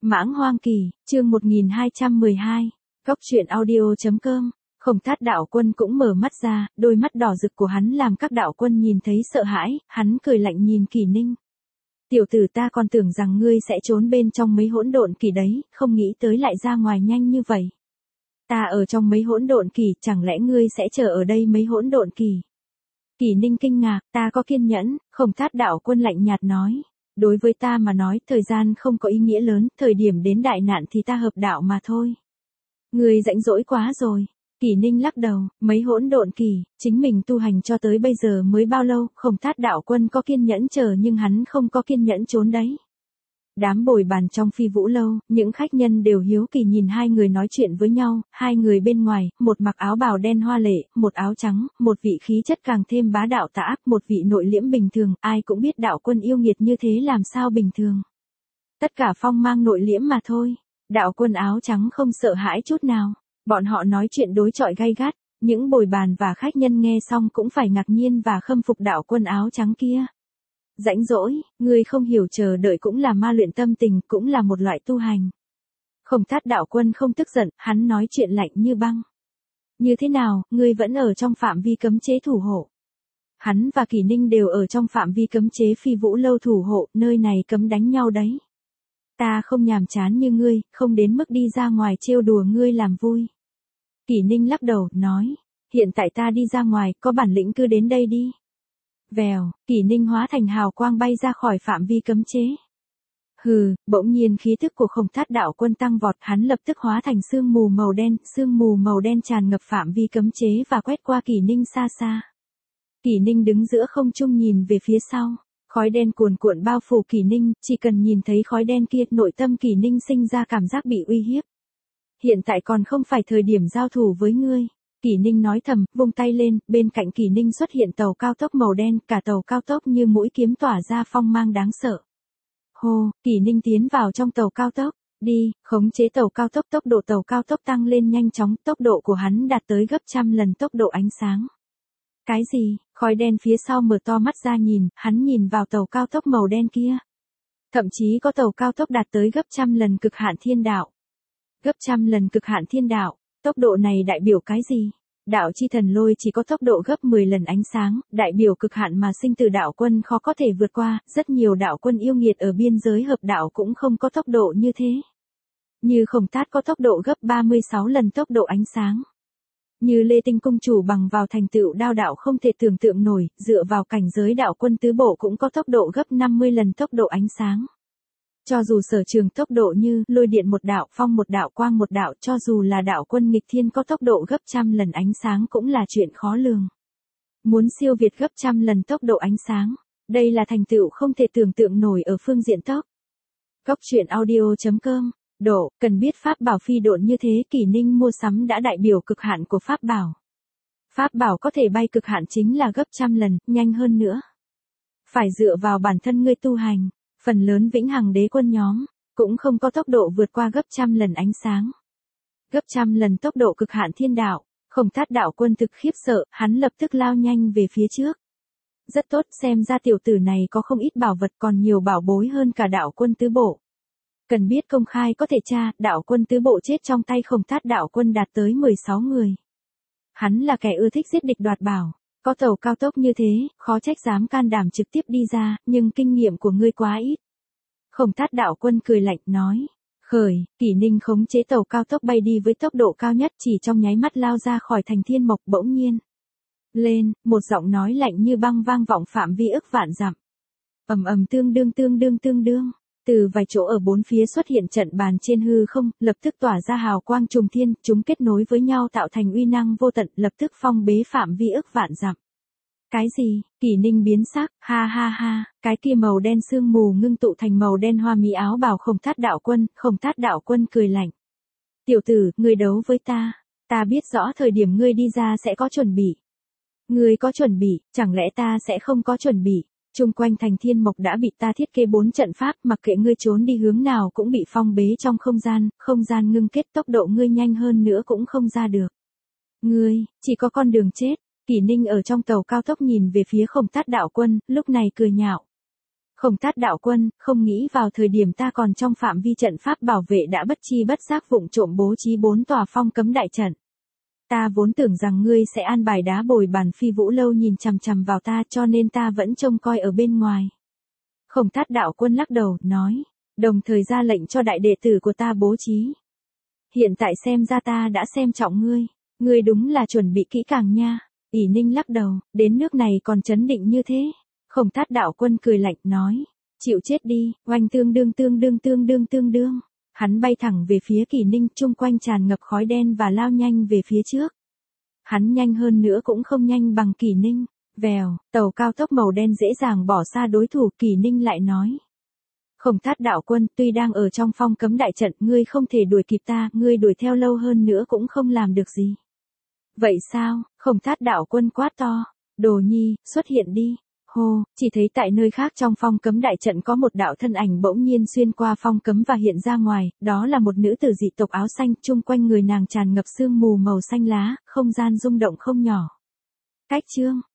Mãng Hoang Kỳ, chương 1212, Góc truyện audio.com. Khổng Thát đạo quân cũng mở mắt ra, đôi mắt đỏ rực của hắn làm các đạo quân nhìn thấy sợ hãi, hắn cười lạnh nhìn Kỳ Ninh. Tiểu tử, ta còn tưởng rằng ngươi sẽ trốn bên trong mấy hỗn độn kỳ đấy, không nghĩ tới lại ra ngoài nhanh như vậy. Ta ở trong mấy hỗn độn kỳ, chẳng lẽ ngươi sẽ chờ ở đây mấy hỗn độn kỳ? Kỳ Ninh kinh ngạc, ta có kiên nhẫn. Khổng Thát đạo quân lạnh nhạt nói. Đối với ta mà nói, thời gian không có ý nghĩa lớn, thời điểm đến đại nạn thì ta hợp đạo mà thôi. Ngươi rãnh rỗi quá rồi. Kỳ Ninh lắc đầu, mấy hỗn độn kỳ, chính mình tu hành cho tới bây giờ mới bao lâu, Khổng Thát đạo quân có kiên nhẫn chờ nhưng hắn không có kiên nhẫn trốn đấy. Đám bồi bàn trong Phi Vũ Lâu, những khách nhân đều hiếu kỳ nhìn hai người nói chuyện với nhau, hai người bên ngoài, một mặc áo bào đen hoa lệ, một áo trắng, một vị khí chất càng thêm bá đạo tà ác, một vị nội liễm bình thường, ai cũng biết đạo quân yêu nghiệt như thế làm sao bình thường. Tất cả phong mang nội liễm mà thôi, đạo quân áo trắng không sợ hãi chút nào, bọn họ nói chuyện đối chọi gay gắt, những bồi bàn và khách nhân nghe xong cũng phải ngạc nhiên và khâm phục đạo quân áo trắng kia. Rãnh rỗi, ngươi không hiểu chờ đợi cũng là ma luyện tâm tình, cũng là một loại tu hành. Khổng Thát đạo quân không tức giận, hắn nói chuyện lạnh như băng. Như thế nào, ngươi vẫn ở trong phạm vi cấm chế thủ hộ. Hắn và Kỳ Ninh đều ở trong phạm vi cấm chế Phi Vũ Lâu thủ hộ, nơi này cấm đánh nhau đấy. Ta không nhàm chán như ngươi, không đến mức đi ra ngoài trêu đùa ngươi làm vui. Kỳ Ninh lắc đầu, nói, hiện tại ta đi ra ngoài, có bản lĩnh cứ đến đây đi. Vèo, Kỳ Ninh hóa thành hào quang bay ra khỏi phạm vi cấm chế. Hừ, bỗng nhiên khí tức của Khổng Thát đạo quân tăng vọt, hắn lập tức hóa thành sương mù màu đen tràn ngập phạm vi cấm chế và quét qua Kỳ Ninh xa xa. Kỳ Ninh đứng giữa không trung nhìn về phía sau, khói đen cuồn cuộn bao phủ Kỳ Ninh, chỉ cần nhìn thấy khói đen kia, nội tâm Kỳ Ninh sinh ra cảm giác bị uy hiếp. Hiện tại còn không phải thời điểm giao thủ với ngươi. Kỳ Ninh nói thầm, vung tay lên, bên cạnh Kỳ Ninh xuất hiện tàu cao tốc màu đen, cả tàu cao tốc như mũi kiếm tỏa ra phong mang đáng sợ. Hô, Kỳ Ninh tiến vào trong tàu cao tốc, đi, khống chế tàu cao tốc, tốc độ tàu cao tốc tăng lên nhanh chóng, tốc độ của hắn đạt tới gấp trăm lần tốc độ ánh sáng. Cái gì? Khói đen phía sau mở to mắt ra nhìn, hắn nhìn vào tàu cao tốc màu đen kia. Thậm chí có tàu cao tốc đạt tới gấp trăm lần cực hạn thiên đạo. Gấp trăm lần cực hạn thiên đạo. Tốc độ này đại biểu cái gì? Đạo chi thần lôi chỉ có tốc độ gấp 10 lần ánh sáng, đại biểu cực hạn mà sinh tử đạo quân khó có thể vượt qua, rất nhiều đạo quân yêu nghiệt ở biên giới hợp đạo cũng không có tốc độ như thế. Như Khổng Thát có tốc độ gấp 36 lần tốc độ ánh sáng. Như Lê Tinh Cung chủ bằng vào thành tựu đao đạo không thể tưởng tượng nổi, dựa vào cảnh giới đạo quân tứ bộ cũng có tốc độ gấp 50 lần tốc độ ánh sáng. Cho dù sở trường tốc độ như lôi điện một đạo, phong một đạo, quang một đạo, cho dù là đạo quân nghịch thiên có tốc độ gấp trăm lần ánh sáng cũng là chuyện khó lường. Muốn siêu việt gấp trăm lần tốc độ ánh sáng, đây là thành tựu không thể tưởng tượng nổi ở phương diện tốc. Góc truyện audio.com, độ, cần biết pháp bảo phi độn như thế, Kỳ Ninh mua sắm đã đại biểu cực hạn của pháp bảo. Pháp bảo có thể bay cực hạn chính là gấp trăm lần, nhanh hơn nữa. Phải dựa vào bản thân ngươi tu hành. Phần lớn vĩnh hằng đế quân nhóm, cũng không có tốc độ vượt qua gấp trăm lần ánh sáng. Gấp trăm lần tốc độ cực hạn thiên đạo, Khổng Thát đạo quân thực khiếp sợ, hắn lập tức lao nhanh về phía trước. Rất tốt, xem ra tiểu tử này có không ít bảo vật, còn nhiều bảo bối hơn cả đạo quân tứ bộ. Cần biết công khai có thể tra, đạo quân tứ bộ chết trong tay Khổng Thát đạo quân đạt tới 16 người. Hắn là kẻ ưa thích giết địch đoạt bảo. Có tàu cao tốc như thế, khó trách dám can đảm trực tiếp đi ra, nhưng kinh nghiệm của ngươi quá ít. Khổng Thát đạo quân cười lạnh, nói. Khởi, Kỳ Ninh khống chế tàu cao tốc bay đi với tốc độ cao nhất, chỉ trong nháy mắt lao ra khỏi thành thiên mộc, bỗng nhiên. Lên, một giọng nói lạnh như băng vang vọng phạm vi ức vạn dặm. Ầm ầm tương đương. Từ vài chỗ ở bốn phía xuất hiện trận bàn trên hư không, lập tức tỏa ra hào quang trùng thiên, chúng kết nối với nhau tạo thành uy năng vô tận, lập tức phong bế phạm vi ức vạn dặm. Cái gì? Kỳ Ninh biến sắc, ha, cái kia màu đen sương mù ngưng tụ thành màu đen hoa mỹ áo bào Khổng Thát đạo quân cười lạnh. Tiểu tử, ngươi đấu với ta biết rõ thời điểm ngươi đi ra sẽ có chuẩn bị. Ngươi có chuẩn bị, chẳng lẽ ta sẽ không có chuẩn bị? Trung quanh thành thiên mộc đã bị ta thiết kế 4 trận pháp, mặc kệ ngươi trốn đi hướng nào cũng bị phong bế trong không gian ngưng kết, tốc độ ngươi nhanh hơn nữa cũng không ra được. Ngươi, chỉ có con đường chết. Kỳ Ninh ở trong tàu cao tốc nhìn về phía Khổng Thát đạo quân, lúc này cười nhạo. Khổng Thát đạo quân, không nghĩ vào thời điểm ta còn trong phạm vi trận pháp bảo vệ đã bất chi bất giác vụng trộm bố trí 4 tòa phong cấm đại trận. Ta vốn tưởng rằng ngươi sẽ an bài đá bồi bàn Phi Vũ lâu nhìn chằm chằm vào ta, cho nên ta vẫn trông coi ở bên ngoài. Khổng Thát đạo quân lắc đầu, nói, đồng thời ra lệnh cho đại đệ tử của ta bố trí. Hiện tại xem ra ta đã xem trọng ngươi đúng là chuẩn bị kỹ càng nha. ỷ Ninh lắc đầu, đến nước này còn trấn định như thế. Khổng Thát đạo quân cười lạnh, nói, chịu chết đi, oanh tương đương. Hắn bay thẳng về phía Kỷ Ninh, chung quanh tràn ngập khói đen và lao nhanh về phía trước. Hắn nhanh hơn nữa cũng không nhanh bằng Kỷ Ninh. Vèo, tàu cao tốc màu đen dễ dàng bỏ xa đối thủ. Kỷ Ninh lại nói, Khổng Thát đạo quân, tuy đang ở trong phong cấm đại trận, ngươi không thể đuổi kịp ta, ngươi đuổi theo lâu hơn nữa cũng không làm được gì. Vậy sao? Khổng Thát đạo quân quát to, Đồ Nhi, xuất hiện đi. Hô, chỉ thấy tại nơi khác trong phong cấm đại trận có một đạo thân ảnh bỗng nhiên xuyên qua phong cấm và hiện ra ngoài, đó là một nữ tử dị tộc áo xanh, chung quanh người nàng tràn ngập sương mù màu xanh lá, không gian rung động không nhỏ. Cách chương